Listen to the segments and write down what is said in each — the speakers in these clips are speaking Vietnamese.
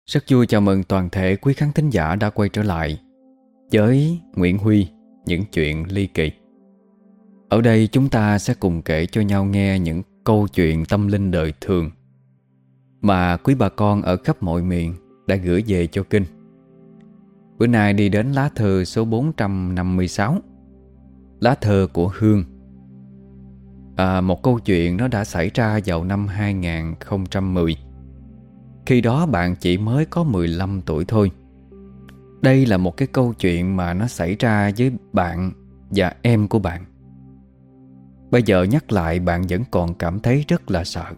Rất vui chào mừng toàn thể quý khán thính giả đã quay trở lại với Nguyễn Huy, những chuyện ly kỳ. Ở đây chúng ta sẽ cùng kể cho nhau nghe những câu chuyện tâm linh đời thường mà quý bà con ở khắp mọi miền đã gửi về cho kênh. Bữa nay đi đến lá thơ số 456, lá thơ của Hương. Một câu chuyện nó đã xảy ra vào năm 2010. Khi đó bạn chỉ mới có 15 tuổi thôi. Đây là một cái câu chuyện mà nó xảy ra với bạn và em của bạn. Bây giờ nhắc lại bạn vẫn còn cảm thấy rất là sợ.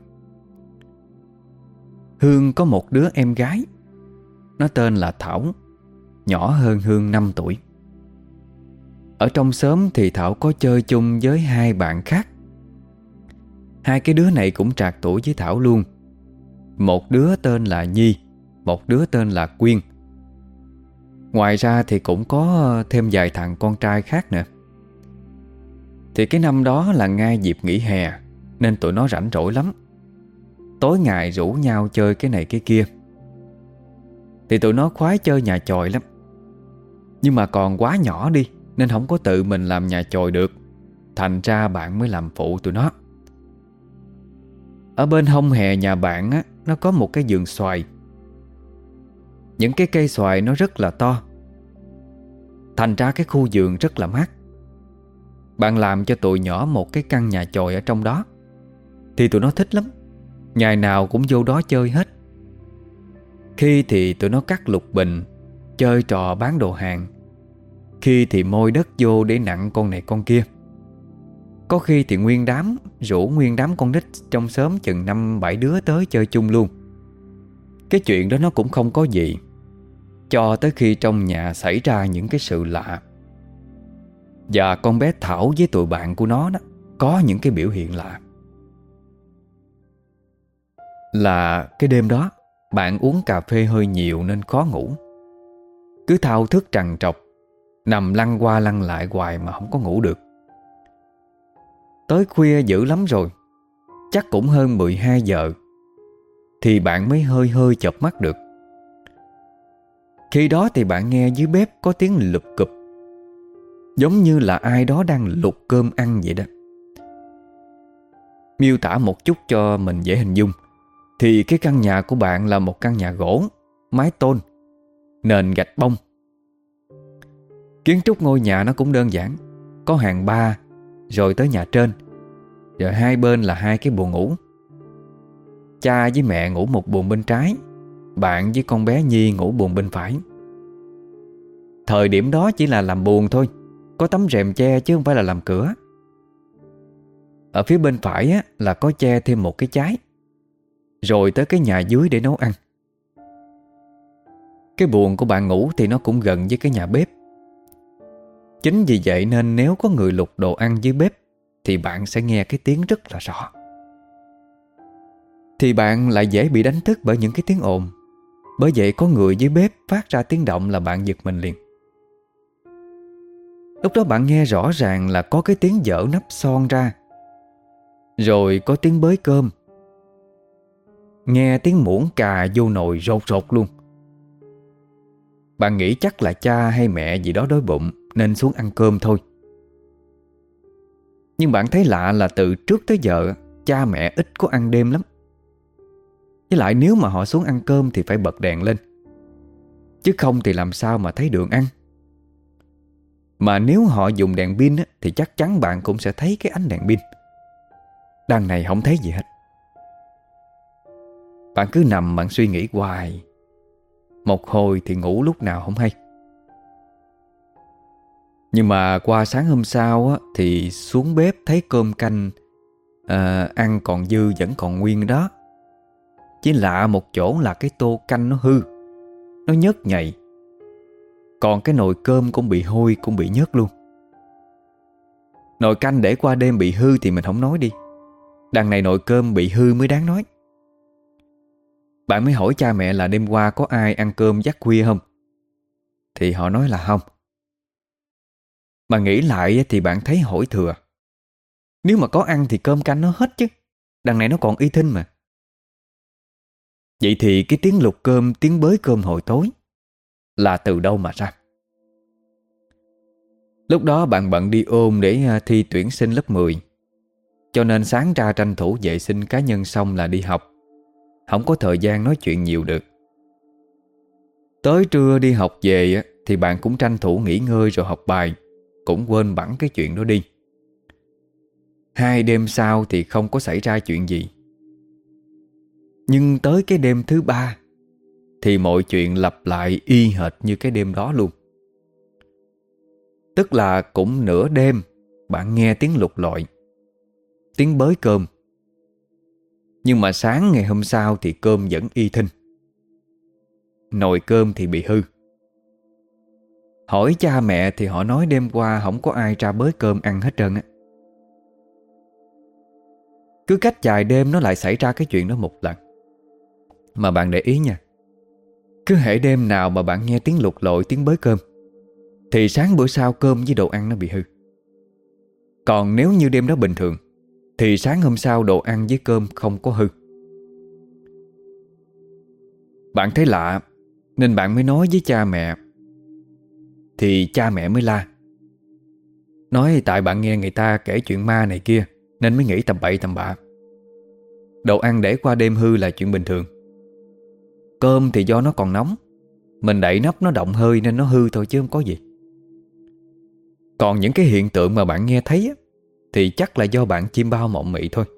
Hương có một đứa em gái. Nó tên là Thảo, nhỏ hơn Hương 5 tuổi. Ở trong xóm thì Thảo có chơi chung với hai bạn khác. Hai cái đứa này cũng trạc tuổi với Thảo luôn. Một đứa tên là Nhi, một đứa tên là Quyên. Ngoài ra thì cũng có thêm vài thằng con trai khác nữa. Thì cái năm đó là ngay dịp nghỉ hè, nên tụi nó rảnh rỗi lắm. Tối ngày rủ nhau chơi cái này cái kia. Thì tụi nó khoái chơi nhà chòi lắm. Nhưng mà còn quá nhỏ đi, nên không có tự mình làm nhà chòi được. Thành ra bạn mới làm phụ tụi nó. Ở bên hông hè nhà bạn á, nó có một cái vườn xoài. Những cái cây xoài nó rất là to. Thành ra cái khu vườn rất là mát. Bạn làm cho tụi nhỏ một cái căn nhà chòi ở trong đó. Thì tụi nó thích lắm. Ngày nào cũng vô đó chơi hết. Khi thì tụi nó cắt lục bình, chơi trò bán đồ hàng. Khi thì môi đất vô để nặng con này con kia. Có khi thì rủ nguyên đám con nít trong xóm chừng 5-7 đứa tới chơi chung luôn. Cái chuyện đó nó cũng không có gì, cho tới khi trong nhà xảy ra những cái sự lạ. Và con bé Thảo với tụi bạn của nó đó có những cái biểu hiện lạ. Là cái đêm đó bạn uống cà phê hơi nhiều nên khó ngủ. Cứ thao thức trằn trọc, nằm lăn qua lăn lại hoài mà không có ngủ được. Tới khuya dữ lắm rồi, chắc cũng hơn 12 giờ, thì bạn mới hơi hơi chợp mắt được. Khi đó thì bạn nghe dưới bếp có tiếng lụp cụp, giống như là ai đó đang luộc cơm ăn vậy đó. Miêu tả một chút cho mình dễ hình dung, thì cái căn nhà của bạn là một căn nhà gỗ, mái tôn, nền gạch bông. Kiến trúc ngôi nhà nó cũng đơn giản. Có hàng ba, rồi tới nhà trên, rồi hai bên là hai cái buồng ngủ. Cha với mẹ ngủ một buồng bên trái, bạn với con bé Nhi ngủ buồng bên phải. Thời điểm đó chỉ là làm buồng thôi, có tấm rèm che chứ không phải là làm cửa. Ở phía bên phải á, là có che thêm một cái chái, rồi tới cái nhà dưới để nấu ăn. Cái buồng của bạn ngủ thì nó cũng gần với cái nhà bếp. Chính vì vậy nên nếu có người lục đồ ăn dưới bếp thì bạn sẽ nghe cái tiếng rất là rõ. Thì bạn lại dễ bị đánh thức bởi những cái tiếng ồn. Bởi vậy có người dưới bếp phát ra tiếng động là bạn giật mình liền. Lúc đó bạn nghe rõ ràng là có cái tiếng dở nắp son ra, rồi có tiếng bới cơm, nghe tiếng muỗng cà vô nồi rột rột luôn. Bạn nghĩ chắc là cha hay mẹ gì đó đói bụng nên xuống ăn cơm thôi. Nhưng bạn thấy lạ là từ trước tới giờ cha mẹ ít có ăn đêm lắm. Với lại nếu mà họ xuống ăn cơm thì phải bật đèn lên, chứ không thì làm sao mà thấy đường ăn. Mà nếu họ dùng đèn pin á, thì chắc chắn bạn cũng sẽ thấy cái ánh đèn pin. Đằng này không thấy gì hết. Bạn cứ nằm bạn suy nghĩ hoài. Một hồi thì ngủ lúc nào không hay. Nhưng mà qua sáng hôm sau á, thì xuống bếp thấy cơm canh ăn còn dư vẫn còn nguyên đó. Chỉ lạ một chỗ là cái tô canh nó hư, nó nhớt nhầy. Còn cái nồi cơm cũng bị hôi, cũng bị nhớt luôn. Nồi canh để qua đêm bị hư thì mình không nói đi, đằng này nồi cơm bị hư mới đáng nói. Bạn mới hỏi cha mẹ là đêm qua có ai ăn cơm giấc khuya không? Thì họ nói là không. Mà nghĩ lại thì bạn thấy hối thừa. Nếu mà có ăn thì cơm canh nó hết chứ, đằng này nó còn y thinh mà. Vậy thì cái tiếng lục cơm, tiếng bới cơm hồi tối là từ đâu mà ra? Lúc đó bạn bận đi ôn để thi tuyển sinh lớp 10, cho nên sáng ra tranh thủ vệ sinh cá nhân xong là đi học, không có thời gian nói chuyện nhiều được. Tới trưa đi học về thì bạn cũng tranh thủ nghỉ ngơi rồi học bài, cũng quên bẵng cái chuyện đó đi. 2 đêm sau thì không có xảy ra chuyện gì. Nhưng tới cái đêm thứ 3 thì mọi chuyện lặp lại y hệt như cái đêm đó luôn. Tức là cũng nửa đêm bạn nghe tiếng lục lọi, tiếng bới cơm. Nhưng mà sáng ngày hôm sau thì cơm vẫn y thinh. Nồi cơm thì bị hư. Hỏi cha mẹ thì họ nói đêm qua không có ai ra bới cơm ăn hết trơn á. Cứ cách vài đêm nó lại xảy ra cái chuyện đó một lần. Mà bạn để ý nha, cứ hễ đêm nào mà bạn nghe tiếng lục lọi, tiếng bới cơm thì sáng bữa sau cơm với đồ ăn nó bị hư. Còn nếu như đêm đó bình thường thì sáng hôm sau đồ ăn với cơm không có hư. Bạn thấy lạ nên bạn mới nói với cha mẹ. Thì cha mẹ mới la, nói tại bạn nghe người ta kể chuyện ma này kia nên mới nghĩ tầm bậy tầm bạ. Đồ ăn để qua đêm hư là chuyện bình thường. Cơm thì do nó còn nóng, mình đậy nắp nó động hơi nên nó hư thôi chứ không có gì. Còn những cái hiện tượng mà bạn nghe thấy thì chắc là do bạn chim bao mộng mị thôi.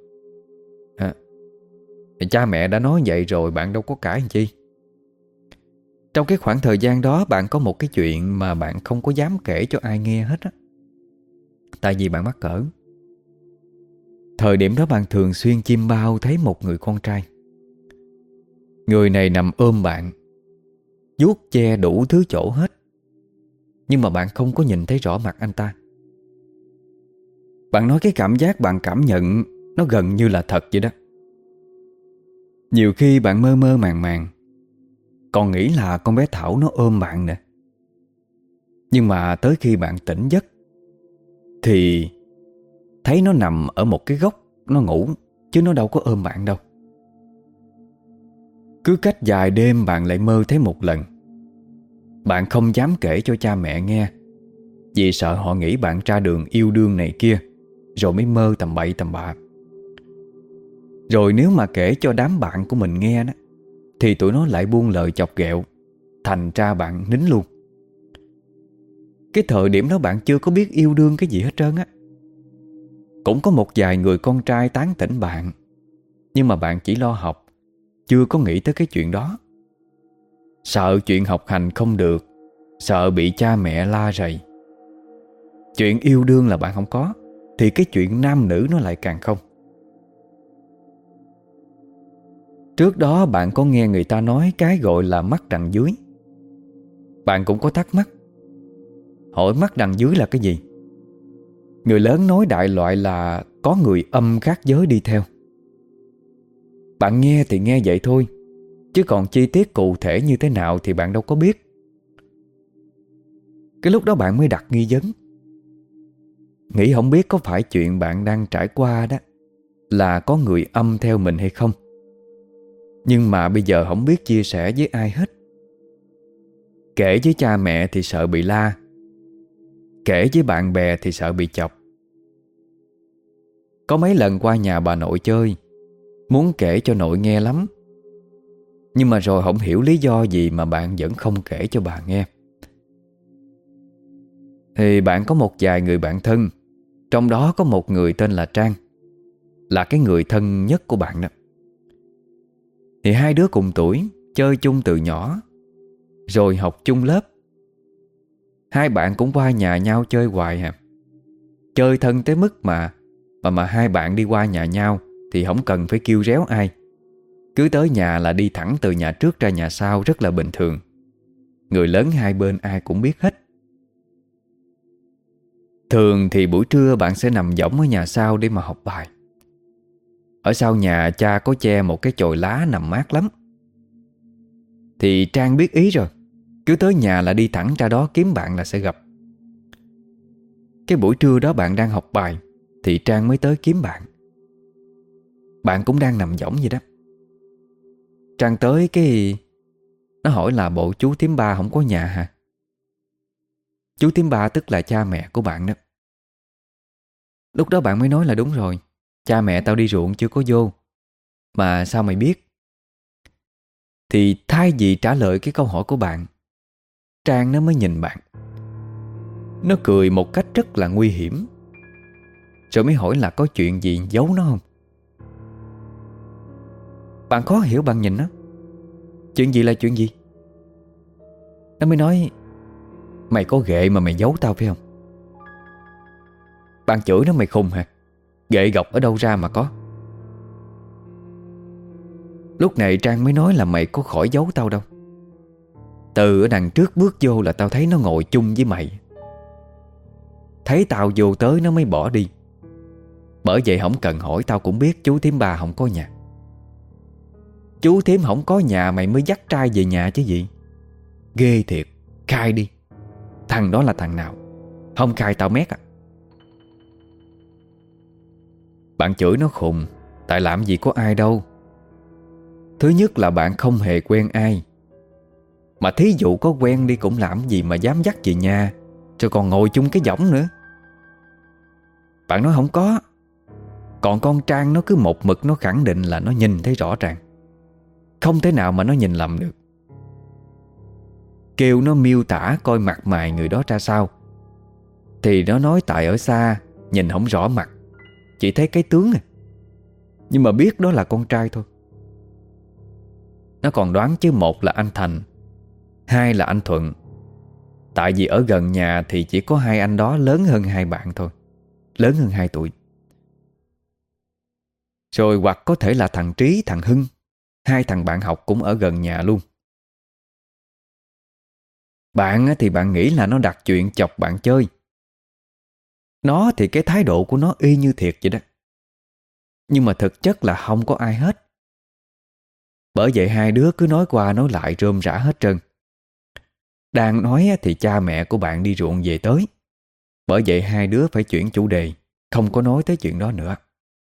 Cha mẹ đã nói vậy rồi, bạn đâu có cãi làm chi. Trong cái khoảng thời gian đó bạn có một cái chuyện mà bạn không có dám kể cho ai nghe hết á. Tại vì bạn mắc cỡ. Thời điểm đó bạn thường xuyên chim bao thấy một người con trai. Người này nằm ôm bạn, vuốt che đủ thứ chỗ hết, nhưng mà bạn không có nhìn thấy rõ mặt anh ta. Bạn nói cái cảm giác bạn cảm nhận nó gần như là thật vậy đó. Nhiều khi bạn mơ mơ màng màng còn nghĩ là con bé Thảo nó ôm bạn nè. Nhưng mà tới khi bạn tỉnh giấc thì thấy nó nằm ở một cái góc, nó ngủ, chứ nó đâu có ôm bạn đâu. Cứ cách vài đêm bạn lại mơ thấy một lần. Bạn không dám kể cho cha mẹ nghe, vì sợ họ nghĩ bạn ra đường yêu đương này kia, rồi mới mơ tầm bậy tầm bạ. Rồi nếu mà kể cho đám bạn của mình nghe đó, thì tụi nó lại buông lời chọc ghẹo, thành ra bạn nín luôn. Cái thời điểm đó bạn chưa có biết yêu đương cái gì hết trơn á. Cũng có một vài người con trai tán tỉnh bạn, nhưng mà bạn chỉ lo học, chưa có nghĩ tới cái chuyện đó. Sợ chuyện học hành không được, sợ bị cha mẹ la rầy. Chuyện yêu đương là bạn không có, thì cái chuyện nam nữ nó lại càng không. Trước đó bạn có nghe người ta nói cái gọi là mắt đằng dưới. Bạn cũng có thắc mắc, hỏi mắt đằng dưới là cái gì? Người lớn nói đại loại là có người âm khác giới đi theo. Bạn nghe thì nghe vậy thôi, chứ còn chi tiết cụ thể như thế nào thì bạn đâu có biết. Cái lúc đó bạn mới đặt nghi vấn, nghĩ không biết có phải chuyện bạn đang trải qua đó là có người âm theo mình hay không. Nhưng mà bây giờ không biết chia sẻ với ai hết. Kể với cha mẹ thì sợ bị la, kể với bạn bè thì sợ bị chọc. Có mấy lần qua nhà bà nội chơi, muốn kể cho nội nghe lắm, nhưng mà rồi không hiểu lý do gì mà bạn vẫn không kể cho bà nghe. Thì bạn có một vài người bạn thân, trong đó có một người tên là Trang, là cái người thân nhất của bạn đó. Thì hai đứa cùng tuổi, chơi chung từ nhỏ, rồi học chung lớp. Hai bạn cũng qua nhà nhau chơi hoài hà. Chơi thân tới mức mà hai bạn đi qua nhà nhau thì không cần phải kêu réo ai. Cứ tới nhà là đi thẳng từ nhà trước ra nhà sau, rất là bình thường. Người lớn hai bên ai cũng biết hết. Thường thì buổi trưa bạn sẽ nằm võng ở nhà sau để mà học bài. Ở sau nhà cha có che một cái chòi lá nằm mát lắm. Thì Trang biết ý rồi, cứ tới nhà là đi thẳng ra đó kiếm bạn là sẽ gặp. Cái buổi trưa đó bạn đang học bài thì Trang mới tới kiếm bạn. Bạn cũng đang nằm võng vậy đó. Trang tới cái nó hỏi là bộ chú thím ba không có nhà hả? Chú thím ba tức là cha mẹ của bạn đó. Lúc đó bạn mới nói là đúng rồi, cha mẹ tao đi ruộng chưa có vô. Mà sao mày biết? Thì thay vì trả lời cái câu hỏi của bạn, Trang nó mới nhìn bạn. Nó cười một cách rất là nguy hiểm, rồi mới hỏi là có chuyện gì giấu nó không. Bạn khó hiểu, bạn nhìn nó. Chuyện gì là chuyện gì? Nó mới nói, mày có ghệ mà mày giấu tao phải không? Bạn chửi nó mày khùng hả? Ghệ gọc ở đâu ra mà có? Lúc này Trang mới nói là mày có khỏi giấu tao đâu. Từ ở đằng trước bước vô là tao thấy nó ngồi chung với mày. Thấy tao vô tới nó mới bỏ đi. Bởi vậy không cần hỏi tao cũng biết chú thím ba không có nhà. Chú thím không có nhà mày mới dắt trai về nhà chứ gì. Ghê thiệt. Khai đi. Thằng đó là thằng nào? Không khai tao mét à. Bạn chửi nó khùng, tại làm gì có ai đâu. Thứ nhất là bạn không hề quen ai. Mà thí dụ có quen đi cũng làm gì mà dám dắt về nhà, rồi còn ngồi chung cái võng nữa. Bạn nói không có. Còn con Trang nó cứ một mực nó khẳng định là nó nhìn thấy rõ ràng. Không thể nào mà nó nhìn lầm được. Kêu nó miêu tả coi mặt mày người đó ra sao, thì nó nói tại ở xa nhìn không rõ mặt, chỉ thấy cái tướng à. Nhưng mà biết đó là con trai thôi. Nó còn đoán chứ một là anh Thành, hai là anh Thuận. Tại vì ở gần nhà thì chỉ có hai anh đó lớn hơn hai bạn thôi, lớn hơn 2 tuổi. Rồi hoặc có thể là thằng Trí, thằng Hưng, hai thằng bạn học cũng ở gần nhà luôn. Bạn thì bạn nghĩ là nó đặt chuyện chọc bạn chơi. Nó thì cái thái độ của nó y như thiệt vậy đó. Nhưng mà thực chất là không có ai hết. Bởi vậy hai đứa cứ nói qua nói lại rôm rả hết trơn. Đang nói thì cha mẹ của bạn đi ruộng về tới. Bởi vậy hai đứa phải chuyển chủ đề, không có nói tới chuyện đó nữa.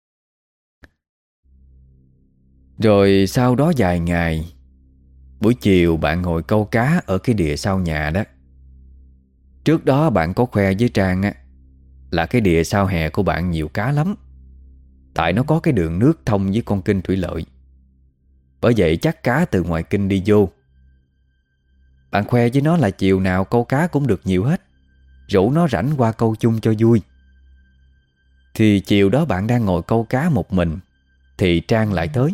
Rồi sau đó vài ngày, buổi chiều bạn ngồi câu cá ở cái đìa sau nhà đó. Trước đó bạn có khoe với Trang á, là cái đìa sau hè của bạn nhiều cá lắm. Tại nó có cái đường nước thông với con kênh thủy lợi. Bởi vậy chắc cá từ ngoài kênh đi vô. Bạn khoe với nó là chiều nào câu cá cũng được nhiều hết, rủ nó rảnh qua câu chung cho vui. Thì chiều đó bạn đang ngồi câu cá một mình, thì Trang lại tới.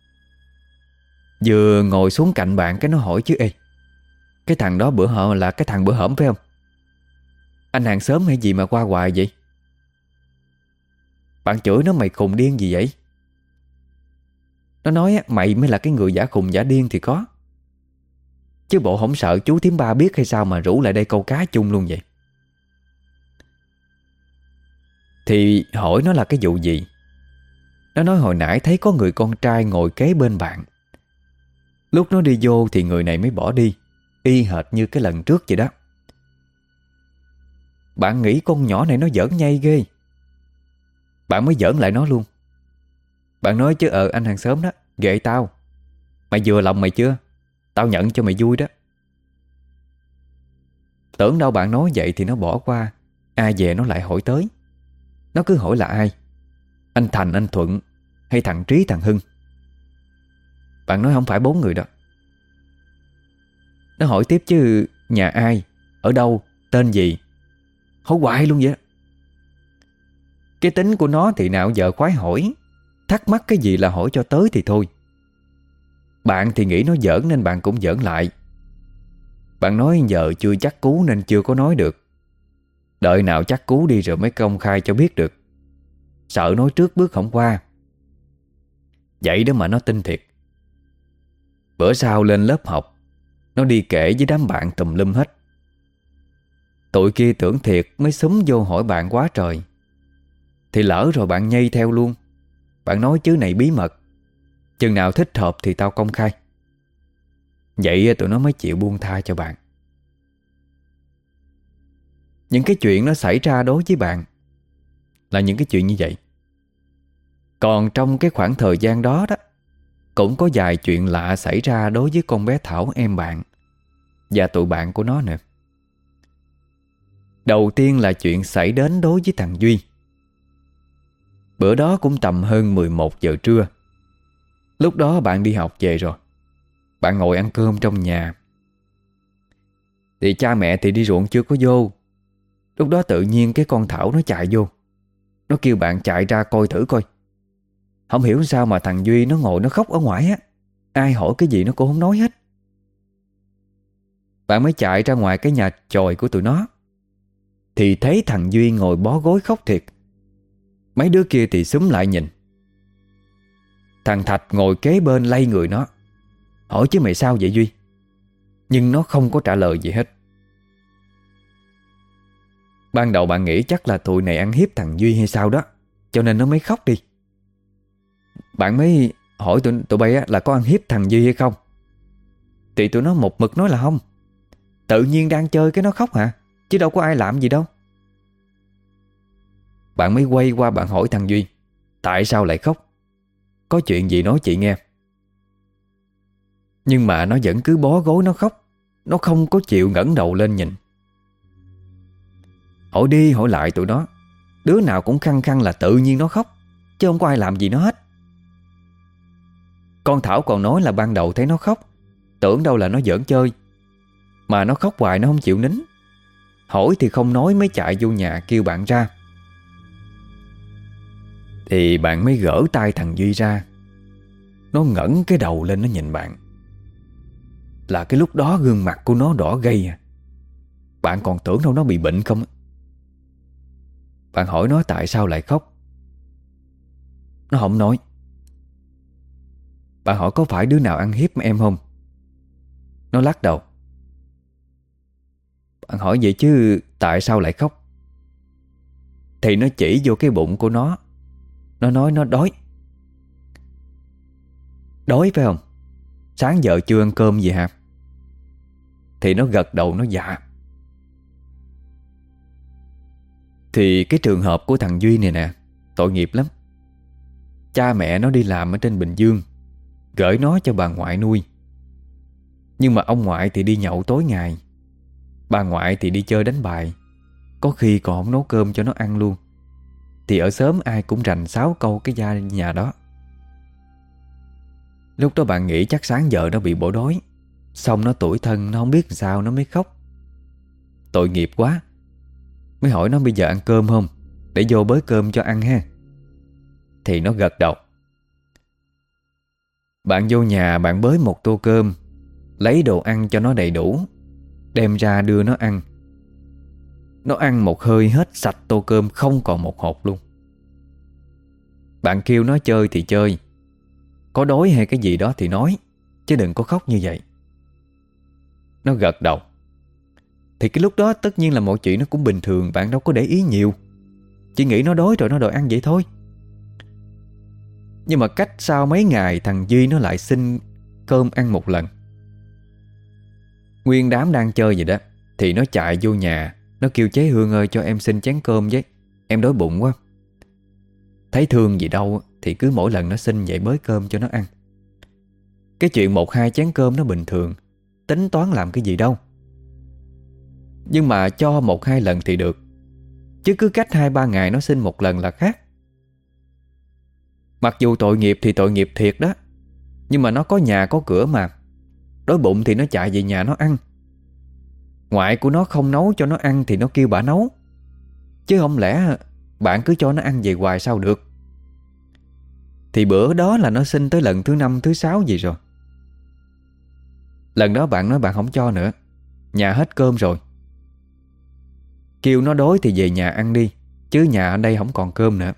Vừa ngồi xuống cạnh bạn cái nó hỏi chứ: Ê, cái thằng đó bữa hở là cái thằng bữa hổm phải không? Anh hàng xóm hay gì mà qua hoài vậy? Bạn chửi nó mày khùng điên gì vậy? Nó nói mày mới là cái người giả khùng giả điên thì có. Chứ bộ không sợ chú thím ba biết hay sao mà rủ lại đây câu cá chung luôn vậy? Thì hỏi nó là cái vụ gì. Nó nói hồi nãy thấy có người con trai ngồi kế bên bạn. Lúc nó đi vô thì người này mới bỏ đi, y hệt như cái lần trước vậy đó. Bạn nghĩ con nhỏ này nó giỡn nhây ghê. Bạn mới giỡn lại nó luôn. Bạn nói chứ anh hàng xóm đó, ghệ tao. Mày vừa lòng mày chưa? Tao nhận cho mày vui đó. Tưởng đâu bạn nói vậy thì nó bỏ qua. Ai về nó lại hỏi tới. Nó cứ hỏi là ai, anh Thành, anh Thuận hay thằng Trí, thằng Hưng. Bạn nói không phải 4 người đó. Nó hỏi tiếp chứ nhà ai, ở đâu, tên gì. Hỏi hoài luôn vậy. Cái tính của nó thì nào giờ khoái hỏi. Thắc mắc cái gì là hỏi cho tới thì thôi. Bạn thì nghĩ nó giỡn nên bạn cũng giỡn lại. Bạn nói giờ chưa chắc cú nên chưa có nói được. Đợi nào chắc cú đi rồi mới công khai cho biết được. Sợ nói trước bước không qua. Vậy đó mà nó tin thiệt. Bữa sau lên lớp học, nó đi kể với đám bạn tùm lum hết. Tụi kia tưởng thiệt mới xúm vô hỏi bạn quá trời. Thì lỡ rồi bạn nhây theo luôn. Bạn nói chứ này bí mật, chừng nào thích hợp thì tao công khai. Vậy tụi nó mới chịu buông tha cho bạn. Những cái chuyện nó xảy ra đối với bạn là những cái chuyện như vậy. Còn trong cái khoảng thời gian đó đó, cũng có vài chuyện lạ xảy ra đối với con bé Thảo em bạn và tụi bạn của nó nữa. Đầu tiên là chuyện xảy đến đối với thằng Duy. Bữa đó cũng tầm hơn 11 giờ trưa. Lúc đó bạn đi học về rồi. Bạn ngồi ăn cơm trong nhà. Thì cha mẹ thì đi ruộng chưa có vô. Lúc đó tự nhiên cái con Thảo nó chạy vô. Nó kêu bạn chạy ra coi thử coi. Không hiểu sao mà thằng Duy nó ngồi nó khóc ở ngoài á. Ai hỏi cái gì nó cũng không nói hết. Bạn mới chạy ra ngoài cái nhà chòi của tụi nó. Thì thấy thằng Duy ngồi bó gối khóc thiệt. Mấy đứa kia thì xúm lại nhìn. Thằng Thạch ngồi kế bên lay người nó, hỏi chứ mày sao vậy Duy? Nhưng nó không có trả lời gì hết. Ban đầu bạn nghĩ chắc là tụi này ăn hiếp thằng Duy hay sao đó, cho nên nó mới khóc đi. Bạn mới hỏi tụi bay là có ăn hiếp thằng Duy hay không. Thì tụi nó một mực nói là không. Tự nhiên đang chơi cái nó khóc hả, chứ đâu có ai làm gì đâu. Bạn mới quay qua bạn hỏi thằng Duy tại sao lại khóc, có chuyện gì nói chị nghe. Nhưng mà nó vẫn cứ bó gối nó khóc. Nó không có chịu ngẩng đầu lên nhìn. Hỏi đi hỏi lại tụi nó, đứa nào cũng khăng khăng là tự nhiên nó khóc, chứ không có ai làm gì nó hết. Con Thảo còn nói là ban đầu thấy nó khóc, tưởng đâu là nó giỡn chơi, mà nó khóc hoài nó không chịu nín. Hỏi thì không nói mới chạy vô nhà kêu bạn ra. Thì bạn mới gỡ tay thằng Duy ra. Nó ngẩng cái đầu lên nó nhìn bạn. Là cái lúc đó gương mặt của nó đỏ gay à. Bạn còn tưởng đâu nó bị bệnh không. Bạn hỏi nó tại sao lại khóc. Nó không nói. Bạn hỏi có phải đứa nào ăn hiếp em không. Nó lắc đầu. Bạn hỏi vậy chứ tại sao lại khóc. Thì nó chỉ vô cái bụng của nó. Nó nói nó đói. Đói phải không? Sáng giờ chưa ăn cơm gì hả? Thì nó gật đầu nó dạ. Thì cái trường hợp của thằng Duy này nè, tội nghiệp lắm. Cha mẹ nó đi làm ở trên Bình Dương, gửi nó cho bà ngoại nuôi. Nhưng mà ông ngoại thì đi nhậu tối ngày, bà ngoại thì đi chơi đánh bài, có khi còn không nấu cơm cho nó ăn luôn. Thì ở xóm ai cũng rành 6 câu cái gia nhà đó. Lúc đó bạn nghĩ chắc sáng giờ nó bị bổ đói, xong nó tủi thân, nó không biết làm sao nó mới khóc. Tội nghiệp quá. Mới hỏi nó bây giờ ăn cơm không, để vô bới cơm cho ăn ha. Thì nó gật đầu. Bạn vô nhà bạn bới một tô cơm, lấy đồ ăn cho nó đầy đủ, đem ra đưa nó ăn. Nó ăn một hơi hết sạch tô cơm, không còn một hột luôn. Bạn kêu nó chơi thì chơi, có đói hay cái gì đó thì nói, chứ đừng có khóc như vậy. Nó gật đầu. Thì cái lúc đó tất nhiên là mọi chuyện nó cũng bình thường. Bạn đâu có để ý nhiều, chỉ nghĩ nó đói rồi nó đòi ăn vậy thôi. Nhưng mà cách sau mấy ngày thằng Duy nó lại xin cơm ăn một lần. Nguyên đám đang chơi vậy đó, thì nó chạy vô nhà. Nó kêu chế Hương ơi cho em xin chén cơm với, em đói bụng quá. Thấy thương gì đâu thì cứ mỗi lần nó xin vậy bới cơm cho nó ăn. Cái chuyện 1-2 chén cơm nó bình thường, tính toán làm cái gì đâu. Nhưng mà cho 1-2 lần thì được, chứ cứ cách 2-3 ngày nó xin một lần là khác. Mặc dù tội nghiệp thì tội nghiệp thiệt đó, nhưng mà nó có nhà có cửa mà. Đói bụng thì nó chạy về nhà nó ăn. Ngoại của nó không nấu cho nó ăn thì nó kêu bà nấu, chứ không lẽ bạn cứ cho nó ăn về hoài sao được. Thì bữa đó là nó xin tới lần thứ 5, thứ 6 gì rồi. Lần đó bạn nói bạn không cho nữa, nhà hết cơm rồi. Kêu nó đói thì về nhà ăn đi, chứ nhà ở đây không còn cơm nữa.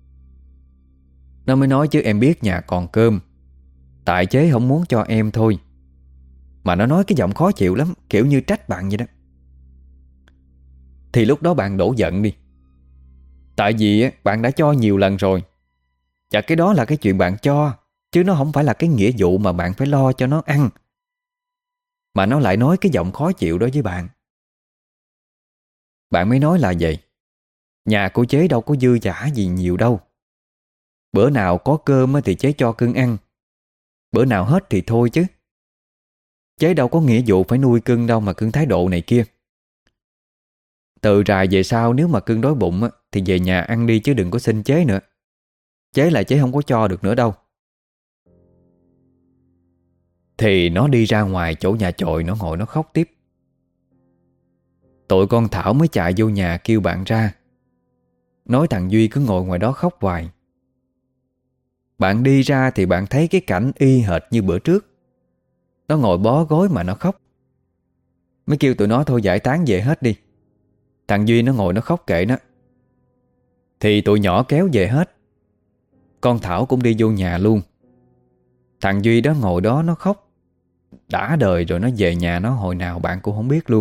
Nó mới nói chứ em biết nhà còn cơm, tại chế không muốn cho em thôi. Mà nó nói cái giọng khó chịu lắm, kiểu như trách bạn vậy đó. Thì lúc đó bạn đổ giận đi. Tại vì bạn đã cho nhiều lần rồi, và cái đó là cái chuyện bạn cho, chứ nó không phải là cái nghĩa vụ mà bạn phải lo cho nó ăn. Mà nó lại nói cái giọng khó chịu đó với bạn. Bạn mới nói là vậy, nhà của chế đâu có dư dả gì nhiều đâu. Bữa nào có cơm thì chế cho cưng ăn, Bữa nào hết thì thôi chứ. Chế đâu có nghĩa vụ phải nuôi cưng đâu mà cưng thái độ này kia. Từ rày về sau nếu mà cưng đói bụng á, thì về nhà ăn đi chứ đừng có xin chế nữa. Chế là chế không có cho được nữa đâu. Thì nó đi ra ngoài chỗ nhà chòi, nó ngồi nó khóc tiếp. Tụi con Thảo mới chạy vô nhà kêu bạn ra, nói thằng Duy cứ ngồi ngoài đó khóc hoài. Bạn đi ra thì bạn thấy cái cảnh y hệt như bữa trước. Nó ngồi bó gối mà nó khóc. Mới kêu tụi nó thôi giải tán về hết đi. Thằng Duy nó ngồi nó khóc kệ nó. Thì tụi nhỏ kéo về hết. Con Thảo cũng đi vô nhà luôn. Thằng Duy đó ngồi đó nó khóc đã đời rồi, nó về nhà nó hồi nào bạn cũng không biết luôn.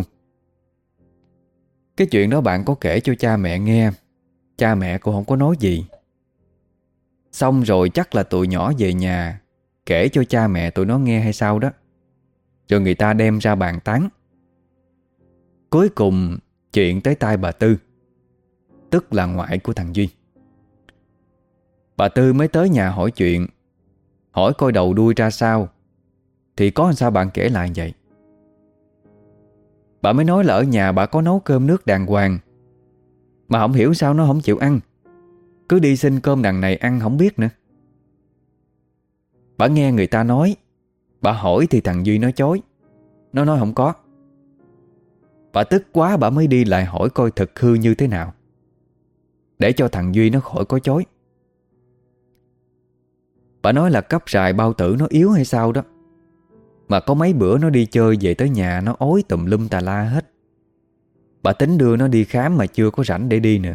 Cái chuyện đó bạn có kể cho cha mẹ nghe, cha mẹ cũng không có nói gì. Xong rồi chắc là tụi nhỏ về nhà kể cho cha mẹ tụi nó nghe hay sao đó, rồi người ta đem ra bàn tán. Cuối cùng chuyện tới tai bà Tư, tức là ngoại của thằng Duy. Bà Tư mới tới nhà hỏi chuyện, hỏi coi đầu đuôi ra sao. Thì có sao bạn kể lại vậy. Bà mới nói là ở nhà bà có nấu cơm nước đàng hoàng, mà không hiểu sao nó không chịu ăn, cứ đi xin cơm đằng này ăn không biết nữa. Bà nghe người ta nói, bà hỏi thì thằng Duy nó chối, nó nói không có. Bà tức quá, bà mới đi lại hỏi coi thực hư như thế nào, để cho thằng Duy nó khỏi có chối. Bà nói là cấp rài bao tử nó yếu hay sao đó, mà có mấy bữa nó đi chơi về tới nhà nó ói tùm lum tà la hết. Bà tính đưa nó đi khám mà chưa có rảnh để đi nữa.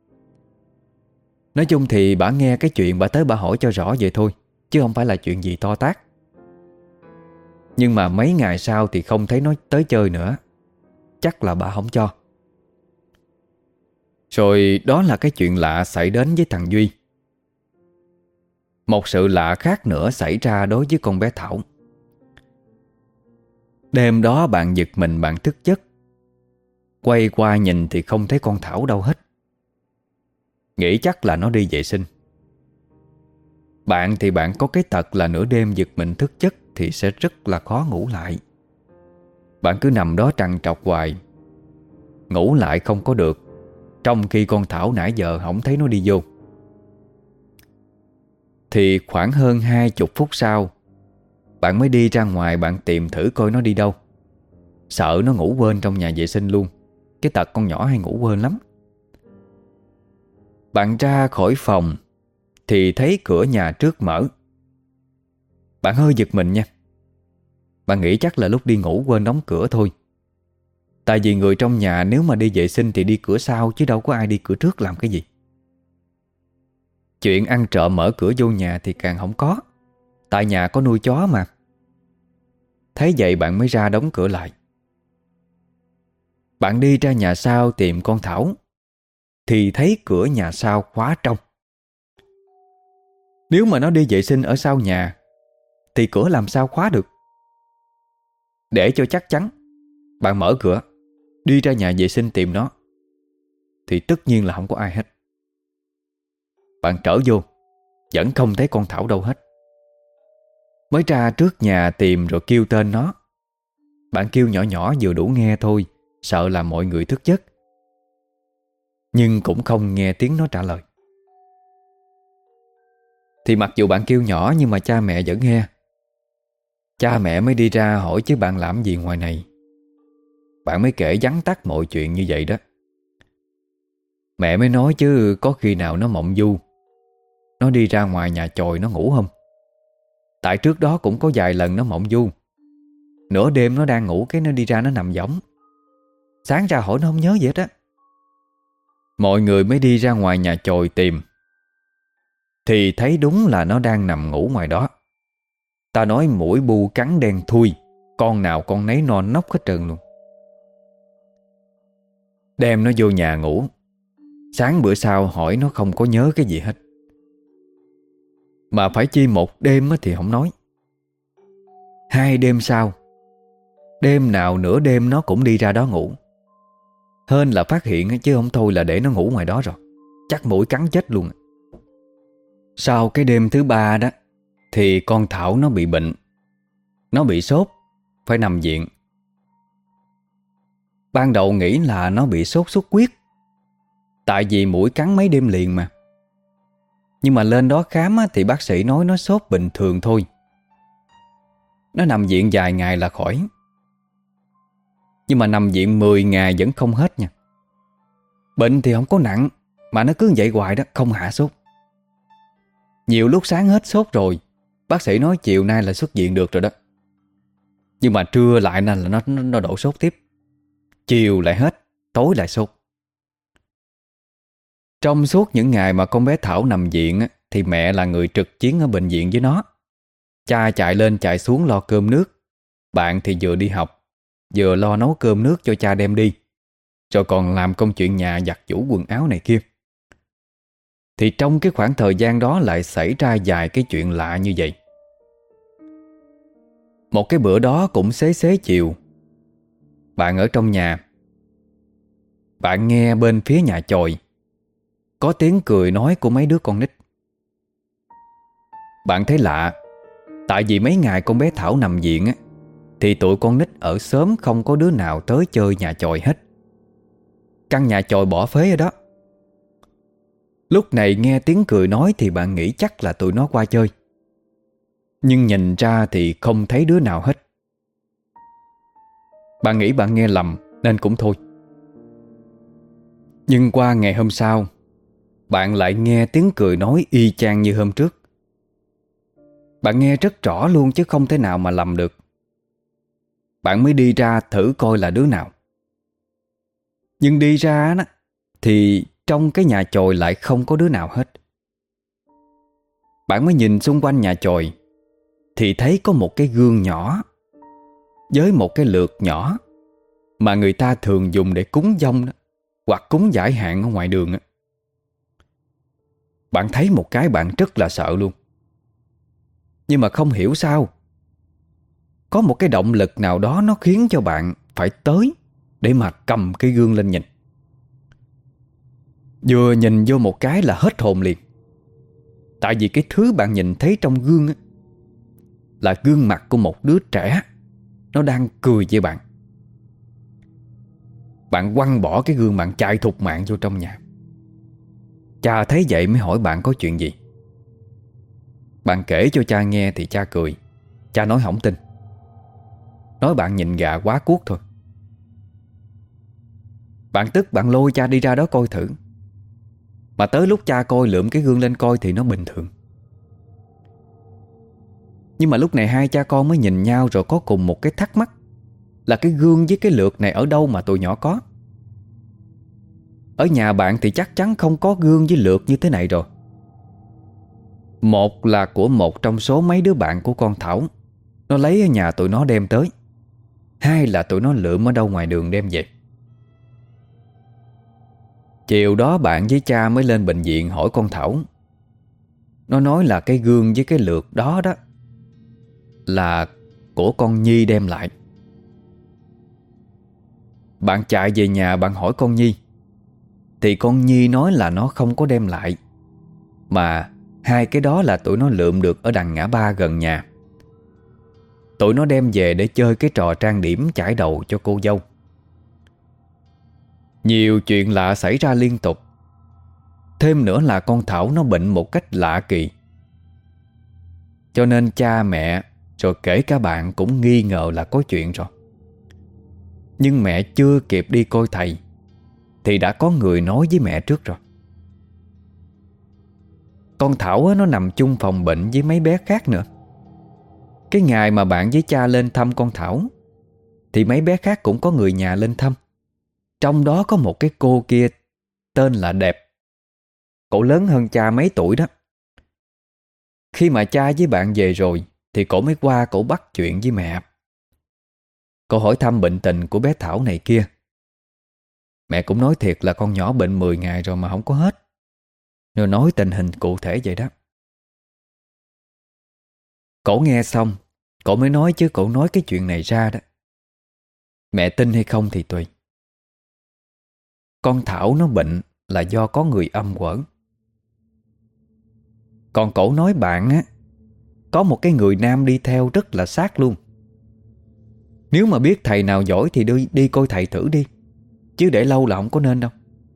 Nói chung thì bà nghe cái chuyện bà tới bà hỏi cho rõ vậy thôi, chứ không phải là chuyện gì to tát. Nhưng mà mấy ngày sau thì không thấy nó tới chơi nữa. Chắc là bà không cho. Rồi đó là cái chuyện lạ xảy đến với thằng Duy. Một sự lạ khác nữa xảy ra đối với con bé Thảo. Đêm đó bạn giật mình, bạn thức giấc, quay qua nhìn thì không thấy con Thảo đâu hết. Nghĩ chắc là nó đi vệ sinh. Bạn thì bạn có cái tật là nửa đêm giật mình thức giấc thì sẽ rất là khó ngủ lại. Bạn cứ nằm đó trằn trọc hoài, ngủ lại không có được, trong khi con Thảo nãy giờ không thấy nó đi vô. Thì khoảng hơn 20 phút sau, bạn mới đi ra ngoài, bạn tìm thử coi nó đi đâu. Sợ nó ngủ quên trong nhà vệ sinh luôn. Cái tật con nhỏ hay ngủ quên lắm. Bạn ra khỏi phòng thì thấy cửa nhà trước mở. Bạn hơi giật mình nha. Bạn nghĩ chắc là lúc đi ngủ quên đóng cửa thôi. Tại vì người trong nhà nếu mà đi vệ sinh thì đi cửa sau, chứ đâu có ai đi cửa trước làm cái gì. Chuyện ăn trộm mở cửa vô nhà thì càng không có, tại nhà có nuôi chó mà. Thấy vậy bạn mới ra đóng cửa lại. Bạn đi ra nhà sau tìm con Thảo thì thấy cửa nhà sau khóa trong. Nếu mà nó đi vệ sinh ở sau nhà thì cửa làm sao khóa được. Để cho chắc chắn, bạn mở cửa đi ra nhà vệ sinh tìm nó thì tất nhiên là không có ai hết. Bạn trở vô, vẫn không thấy con Thảo đâu hết. Mới ra trước nhà tìm rồi kêu tên nó. Bạn kêu nhỏ nhỏ vừa đủ nghe thôi, sợ là mọi người thức giấc. Nhưng cũng không nghe tiếng nó trả lời. Thì mặc dù bạn kêu nhỏ nhưng mà cha mẹ vẫn nghe. Cha mẹ mới đi ra hỏi chứ bạn làm gì ngoài này. Bạn mới kể vắn tắt mọi chuyện như vậy đó. Mẹ mới nói chứ có khi nào nó mộng du, nó đi ra ngoài nhà chòi nó ngủ không? Tại trước đó cũng có vài lần nó mộng du. Nửa đêm nó đang ngủ cái nó đi ra nó nằm võng. Sáng ra hỏi nó không nhớ gì hết á. Mọi người mới đi ra ngoài nhà chòi tìm thì thấy đúng là nó đang nằm ngủ ngoài đó. Ta nói muỗi bu cắn đen thui, con nào con nấy non nóc hết trơn luôn. Đem nó vô nhà ngủ. Sáng bữa sau hỏi nó không có nhớ cái gì hết. Mà phải chi một đêm thì không nói. 2 đêm sau, đêm nào nửa đêm nó cũng đi ra đó ngủ. Hên là phát hiện chứ không thôi là để nó ngủ ngoài đó rồi, chắc muỗi cắn chết luôn. Sau cái đêm thứ 3 đó thì con Thảo nó bị bệnh. Nó bị sốt, phải nằm viện. Ban đầu nghĩ là nó bị sốt xuất huyết, tại vì muỗi cắn mấy đêm liền mà. Nhưng mà lên đó khám thì bác sĩ nói nó sốt bình thường thôi. Nó nằm viện vài ngày là khỏi. Nhưng mà nằm viện 10 ngày vẫn không hết nha. Bệnh thì không có nặng, mà nó cứ vậy hoài đó, không hạ sốt. Nhiều lúc sáng hết sốt rồi, bác sĩ nói chiều nay là xuất viện được rồi đó. Nhưng mà trưa lại nên là nó đổ sốt tiếp. Chiều lại hết, tối lại sốt. Trong suốt những ngày mà con bé Thảo nằm viện á, thì mẹ là người trực chiến ở bệnh viện với nó. Cha chạy lên chạy xuống lo cơm nước. Bạn thì vừa đi học, vừa lo nấu cơm nước cho cha đem đi, rồi còn làm công chuyện nhà giặt giũ quần áo này kia. Thì trong cái khoảng thời gian đó lại xảy ra vài cái chuyện lạ như vậy. Một cái bữa đó cũng xế xế chiều, bạn ở trong nhà, bạn nghe bên phía nhà chòi có tiếng cười nói của mấy đứa con nít. Bạn thấy lạ, tại vì mấy ngày con bé Thảo nằm viện á, thì tụi con nít ở xóm không có đứa nào tới chơi nhà chòi hết. Căn nhà chòi bỏ phế ở đó. Lúc này nghe tiếng cười nói thì bạn nghĩ chắc là tụi nó qua chơi. Nhưng nhìn ra thì không thấy đứa nào hết. Bạn nghĩ bạn nghe lầm nên cũng thôi. Nhưng qua ngày hôm sau, bạn lại nghe tiếng cười nói y chang như hôm trước. Bạn nghe rất rõ luôn chứ không thể nào mà lầm được. Bạn mới đi ra thử coi là đứa nào. Nhưng đi ra đó, thì trong cái nhà chòi lại không có đứa nào hết. Bạn mới nhìn xung quanh nhà chòi thì thấy có một cái gương nhỏ với một cái lược nhỏ mà người ta thường dùng để cúng dông đó, hoặc cúng giải hạn ở ngoài đường đó. Bạn thấy một cái bạn rất là sợ luôn. Nhưng mà không hiểu sao, có một cái động lực nào đó nó khiến cho bạn phải tới để mà cầm cái gương lên nhìn. Vừa nhìn vô một cái là hết hồn liền. Tại vì cái thứ bạn nhìn thấy trong gương á, là gương mặt của một đứa trẻ, nó đang cười với bạn. Bạn quăng bỏ cái gương, bạn chạy thục mạng vô trong nhà. Cha thấy vậy mới hỏi bạn có chuyện gì. Bạn kể cho cha nghe thì cha cười. Cha nói không tin, nói bạn nhìn gà quá cuốc thôi. Bạn tức, bạn lôi cha đi ra đó coi thử. Mà tới lúc cha coi lượm cái gương lên coi thì nó bình thường. Nhưng mà lúc này hai cha con mới nhìn nhau rồi có cùng một cái thắc mắc, là cái gương với cái lược này ở đâu mà tụi nhỏ có. Ở nhà bạn thì chắc chắn không có gương với lược như thế này rồi. Một là của một trong số mấy đứa bạn của con Thảo, nó lấy ở nhà tụi nó đem tới. Hai là tụi nó lượm ở đâu ngoài đường đem về. Chiều đó bạn với cha mới lên bệnh viện hỏi con Thảo. Nó nói là cái gương với cái lược đó đó là của con Nhi đem lại. Bạn chạy về nhà bạn hỏi con Nhi, thì con Nhi nói là nó không có đem lại, mà hai cái đó là tụi nó lượm được ở đằng ngã ba gần nhà. Tụi nó đem về để chơi cái trò trang điểm chải đầu cho cô dâu. Nhiều chuyện lạ xảy ra liên tục. Thêm nữa là con Thảo nó bệnh một cách lạ kỳ. Cho nên cha mẹ rồi kể cả bạn cũng nghi ngờ là có chuyện rồi. Nhưng mẹ chưa kịp đi coi thầy thì đã có người nói với mẹ trước rồi. Con Thảo nó nằm chung phòng bệnh với mấy bé khác nữa. Cái ngày mà bạn với cha lên thăm con Thảo thì mấy bé khác cũng có người nhà lên thăm. Trong đó có một cái cô kia tên là Đẹp. Cổ lớn hơn cha mấy tuổi đó. Khi mà cha với bạn về rồi thì cổ mới qua cổ bắt chuyện với mẹ. Cô hỏi thăm bệnh tình của bé Thảo này kia. Mẹ cũng nói thiệt là con nhỏ bệnh 10 ngày rồi mà không có hết. Rồi nói tình hình cụ thể vậy đó. Cổ nghe xong, cổ mới nói, chứ cổ nói cái chuyện này ra đó, mẹ tin hay không thì tùy. Con Thảo nó bệnh là do có người âm quở. Còn cổ nói bạn á, có một cái người nam đi theo rất là sát luôn. Nếu mà biết thầy nào giỏi thì đi coi thầy thử đi, chứ để lâu là không có nên đâu.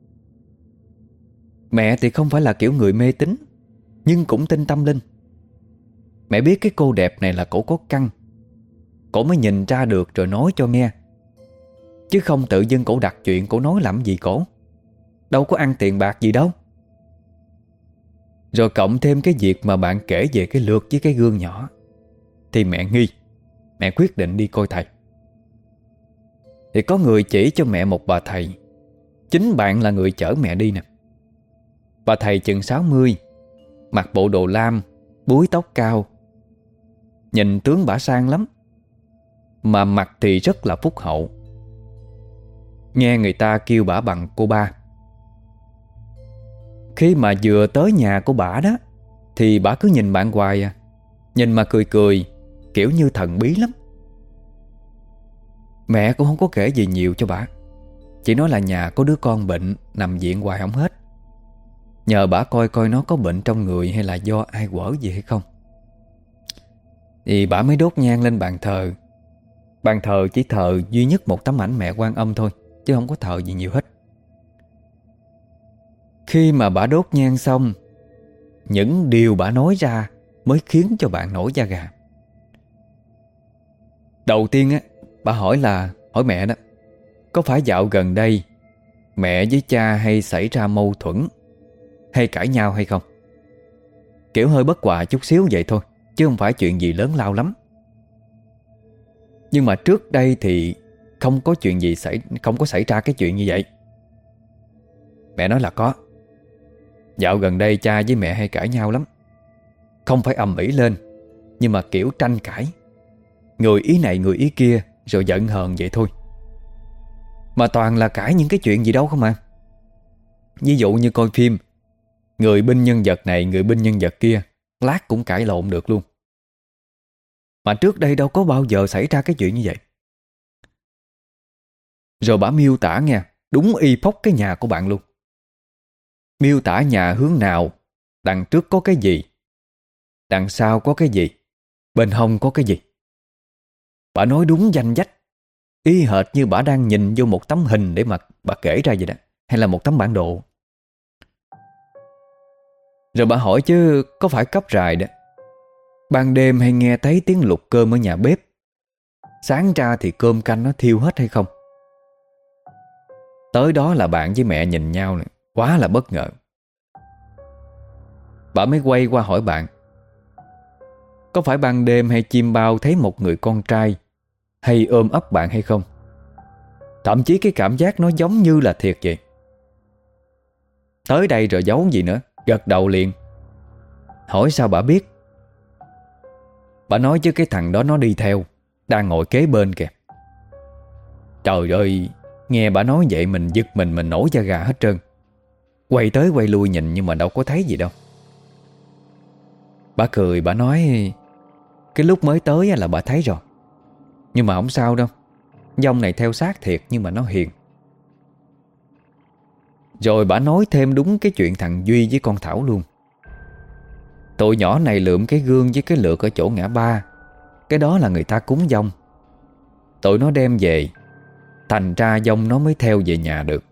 Mẹ thì không phải là kiểu người mê tín, nhưng cũng tin tâm linh. Mẹ biết cái cô đẹp này là cổ có căn, cổ mới nhìn ra được rồi nói cho nghe. Chứ không tự dưng cổ đặt chuyện cổ nói làm gì cổ. Đâu có ăn tiền bạc gì đâu. Rồi cộng thêm cái việc mà bạn kể về cái lược với cái gương nhỏ, thì mẹ nghi. Mẹ quyết định đi coi thầy. Thì có người chỉ cho mẹ một bà thầy. Chính bạn là người chở mẹ đi nè. Bà thầy chừng 60, mặc bộ đồ lam, búi tóc cao. Nhìn tướng bả sang lắm, mà mặt thì rất là phúc hậu. Nghe người ta kêu bả bằng cô ba. Khi mà vừa tới nhà của bả đó, thì bả cứ nhìn bạn hoài à. Nhìn mà cười cười, kiểu như thần bí lắm. Mẹ cũng không có kể gì nhiều cho bả, chỉ nói là nhà có đứa con bệnh, nằm viện hoài không hết. Nhờ bả coi coi nó có bệnh trong người hay là do ai quở gì hay không. Thì bả mới đốt nhang lên bàn thờ. Bàn thờ chỉ thờ duy nhất một tấm ảnh mẹ Quan Âm thôi, chứ không có thờ gì nhiều hết. Khi mà bả đốt nhang xong, những điều bả nói ra mới khiến cho bạn nổi da gà. Đầu tiên á, bả hỏi mẹ đó, có phải dạo gần đây mẹ với cha hay xảy ra mâu thuẫn hay cãi nhau hay không? Kiểu hơi bất hòa chút xíu vậy thôi, chứ không phải chuyện gì lớn lao lắm. Nhưng mà trước đây thì không có xảy ra cái chuyện như vậy. Mẹ nói là có. Dạo gần đây cha với mẹ hay cãi nhau lắm. Không phải ầm ĩ lên, nhưng mà kiểu tranh cãi, người ý này người ý kia, rồi giận hờn vậy thôi. Mà toàn là cãi những cái chuyện gì đâu không à. Ví dụ như coi phim, người binh nhân vật này, người binh nhân vật kia, lát cũng cãi lộn được luôn. Mà trước đây đâu có bao giờ xảy ra cái chuyện như vậy. Rồi bả miêu tả nghe, đúng y phóc cái nhà của bạn luôn. Miêu tả nhà hướng nào, đằng trước có cái gì, đằng sau có cái gì, bên hông có cái gì. Bả nói đúng danh vách, y hệt như bả đang nhìn vô một tấm hình để mà bà kể ra vậy đó, hay là một tấm bản đồ. Rồi bà hỏi chứ có phải cấp rài đó, ban đêm hay nghe thấy tiếng lục cơm ở nhà bếp, sáng ra thì cơm canh nó thiêu hết hay không? Tới đó là bạn với mẹ nhìn nhau này, quá là bất ngờ. Bà mới quay qua hỏi bạn, có phải ban đêm hay chim bao thấy một người con trai hay ôm ấp bạn hay không? Thậm chí cái cảm giác nó giống như là thiệt vậy. Tới đây rồi giấu gì nữa, gật đầu liền. Hỏi sao bà biết? Bà nói chứ cái thằng đó nó đi theo, đang ngồi kế bên kìa. Trời ơi, nghe bà nói vậy mình giật mình nổi da gà hết trơn. Quay tới quay lui nhìn nhưng mà đâu có thấy gì đâu. Bà cười, bà nói cái lúc mới tới là bà thấy rồi, nhưng mà không sao đâu, dông này theo sát thiệt nhưng mà nó hiền. Rồi bà nói thêm đúng cái chuyện thằng Duy với con Thảo luôn. Tụi nhỏ này lượm cái gương với cái lược ở chỗ ngã ba, cái đó là người ta cúng dông. Tụi nó đem về, thành ra dông nó mới theo về nhà được.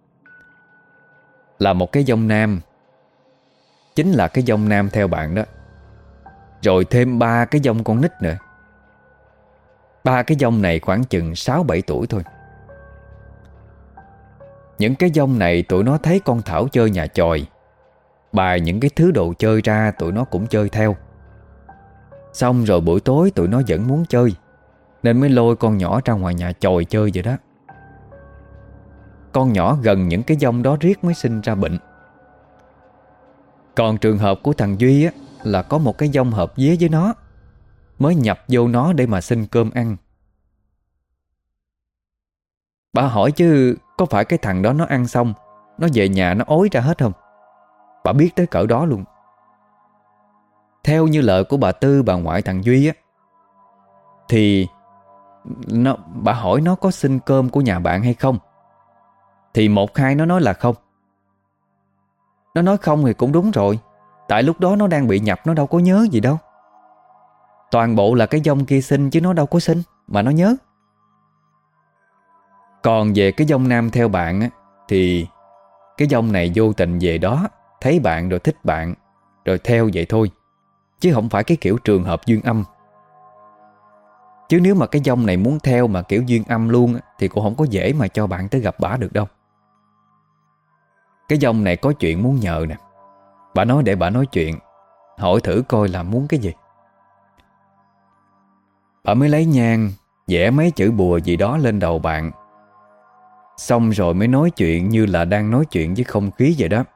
Là một cái dông nam, chính là cái dông nam theo bạn đó. Rồi thêm 3 cái dông con nít nữa. 3 cái dông này khoảng chừng 6-7 tuổi thôi. Những cái dông này tụi nó thấy con Thảo chơi nhà chòi, bài những cái thứ đồ chơi ra tụi nó cũng chơi theo. Xong rồi buổi tối tụi nó vẫn muốn chơi, nên mới lôi con nhỏ ra ngoài nhà chòi chơi vậy đó. Con nhỏ gần những cái dông đó riết mới sinh ra bệnh. Còn trường hợp của thằng Duy á, là có một cái dông hợp vía với nó, mới nhập vô nó để mà xin cơm ăn. Bà hỏi chứ có phải cái thằng đó nó ăn xong, nó về nhà nó ối ra hết không? Bà biết tới cỡ đó luôn. Theo như lời của bà Tư, bà ngoại thằng Duy á, thì bà hỏi nó có xin cơm của nhà bạn hay không, thì 1-2 nó nói là không. Nó nói không thì cũng đúng rồi, tại lúc đó nó đang bị nhập, nó đâu có nhớ gì đâu. Toàn bộ là cái dông kia xin chứ nó đâu có xin mà nó nhớ. Còn về cái dông nam theo bạn á, thì cái dông này vô tình về đó, thấy bạn rồi thích bạn, rồi theo vậy thôi, chứ không phải cái kiểu trường hợp duyên âm. Chứ nếu mà cái dông này muốn theo mà kiểu duyên âm luôn á, thì cũng không có dễ mà cho bạn tới gặp bả được đâu. Cái dông này có chuyện muốn nhờ nè. Bà nói để bà nói chuyện, hỏi thử coi là muốn cái gì. Bà mới lấy nhang vẽ mấy chữ bùa gì đó lên đầu bạn, xong rồi mới nói chuyện như là đang nói chuyện với không khí vậy đó.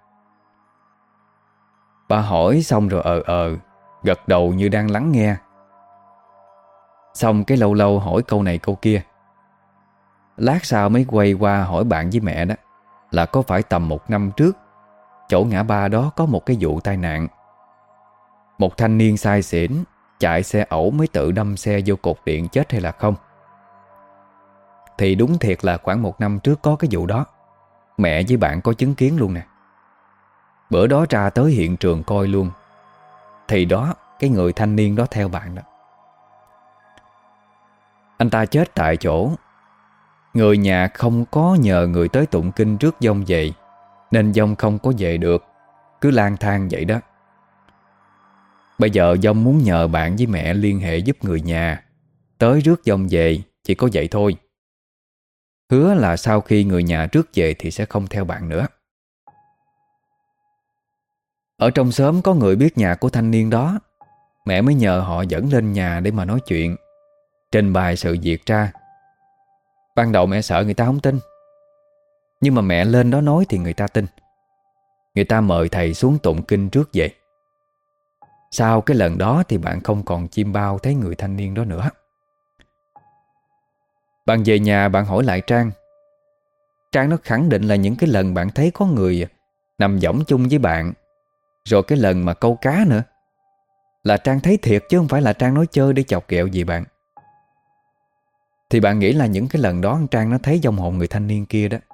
Bà hỏi xong rồi gật đầu như đang lắng nghe. Xong cái lâu lâu hỏi câu này câu kia. Lát sau mới quay qua hỏi bạn với mẹ đó là có phải tầm 1 năm trước chỗ ngã ba đó có một cái vụ tai nạn. Một thanh niên say xỉn chạy xe ẩu mới tự đâm xe vô cột điện chết hay là không. Thì đúng thiệt là khoảng 1 năm trước có cái vụ đó. Mẹ với bạn có chứng kiến luôn nè. Bữa đó ra tới hiện trường coi luôn. Thì đó, cái người thanh niên đó theo bạn đó. Anh ta chết tại chỗ. Người nhà không có nhờ người tới tụng kinh trước dông về, nên dông không có về được, cứ lang thang vậy đó. Bây giờ dông muốn nhờ bạn với mẹ liên hệ giúp người nhà tới rước dông về, chỉ có vậy thôi. Hứa là sau khi người nhà rước về thì sẽ không theo bạn nữa. Ở trong xóm có người biết nhà của thanh niên đó, mẹ mới nhờ họ dẫn lên nhà để mà nói chuyện, trình bày sự việc ra. Ban đầu mẹ sợ người ta không tin, nhưng mà mẹ lên đó nói thì người ta tin. Người ta mời thầy xuống tụng kinh trước về. Sau cái lần đó thì bạn không còn chim bao thấy người thanh niên đó nữa. Bạn về nhà bạn hỏi lại Trang. Trang nó khẳng định là những cái lần bạn thấy có người nằm võng chung với bạn, rồi cái lần mà câu cá nữa, là Trang thấy thiệt chứ không phải là Trang nói chơi để chọc ghẹo gì bạn. Thì bạn nghĩ là những cái lần đó Trang nó thấy vong hồn người thanh niên kia đó.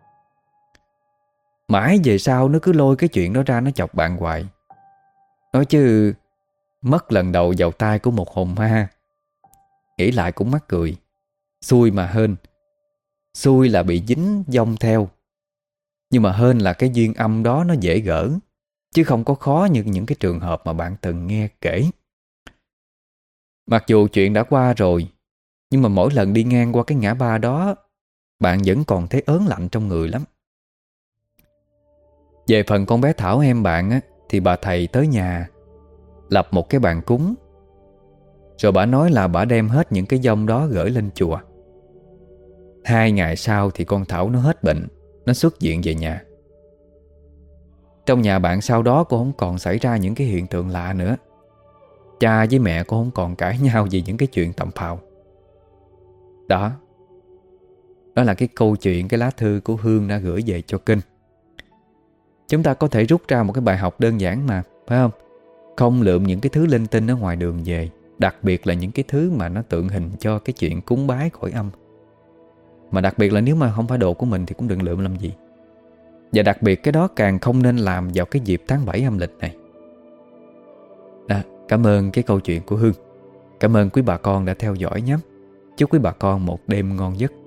Mãi về sau nó cứ lôi cái chuyện đó ra nó chọc bạn hoài. Nói chứ mất lần đầu vào tay của một hồn ma. Nghĩ lại cũng mắc cười. Xui mà hên. Xui là bị dính vong theo, nhưng mà hên là cái duyên âm đó nó dễ gỡ, chứ không có khó như những cái trường hợp mà bạn từng nghe kể. Mặc dù chuyện đã qua rồi, nhưng mà mỗi lần đi ngang qua cái ngã ba đó, bạn vẫn còn thấy ớn lạnh trong người lắm. Về phần con bé Thảo em bạn á, thì bà thầy tới nhà lập một cái bàn cúng. Rồi bà nói là bà đem hết những cái vong đó gửi lên chùa. 2 ngày sau thì con Thảo nó hết bệnh, nó xuất viện về nhà. Trong nhà bạn sau đó cũng không còn xảy ra những cái hiện tượng lạ nữa. Cha với mẹ cũng không còn cãi nhau vì những cái chuyện tầm phào. Đó là cái câu chuyện, cái lá thư của Hương đã gửi về cho kênh. Chúng ta có thể rút ra một cái bài học đơn giản mà, phải không? Không lượm những cái thứ linh tinh ở ngoài đường về, đặc biệt là những cái thứ mà nó tượng hình cho cái chuyện cúng bái cõi âm. Mà đặc biệt là nếu mà không phải đồ của mình thì cũng đừng lượm làm gì. Và đặc biệt cái đó càng không nên làm vào cái dịp tháng 7 âm lịch này. Cảm ơn cái câu chuyện của Hương. Cảm ơn quý bà con đã theo dõi nhé. Chúc quý bà con một đêm ngon giấc.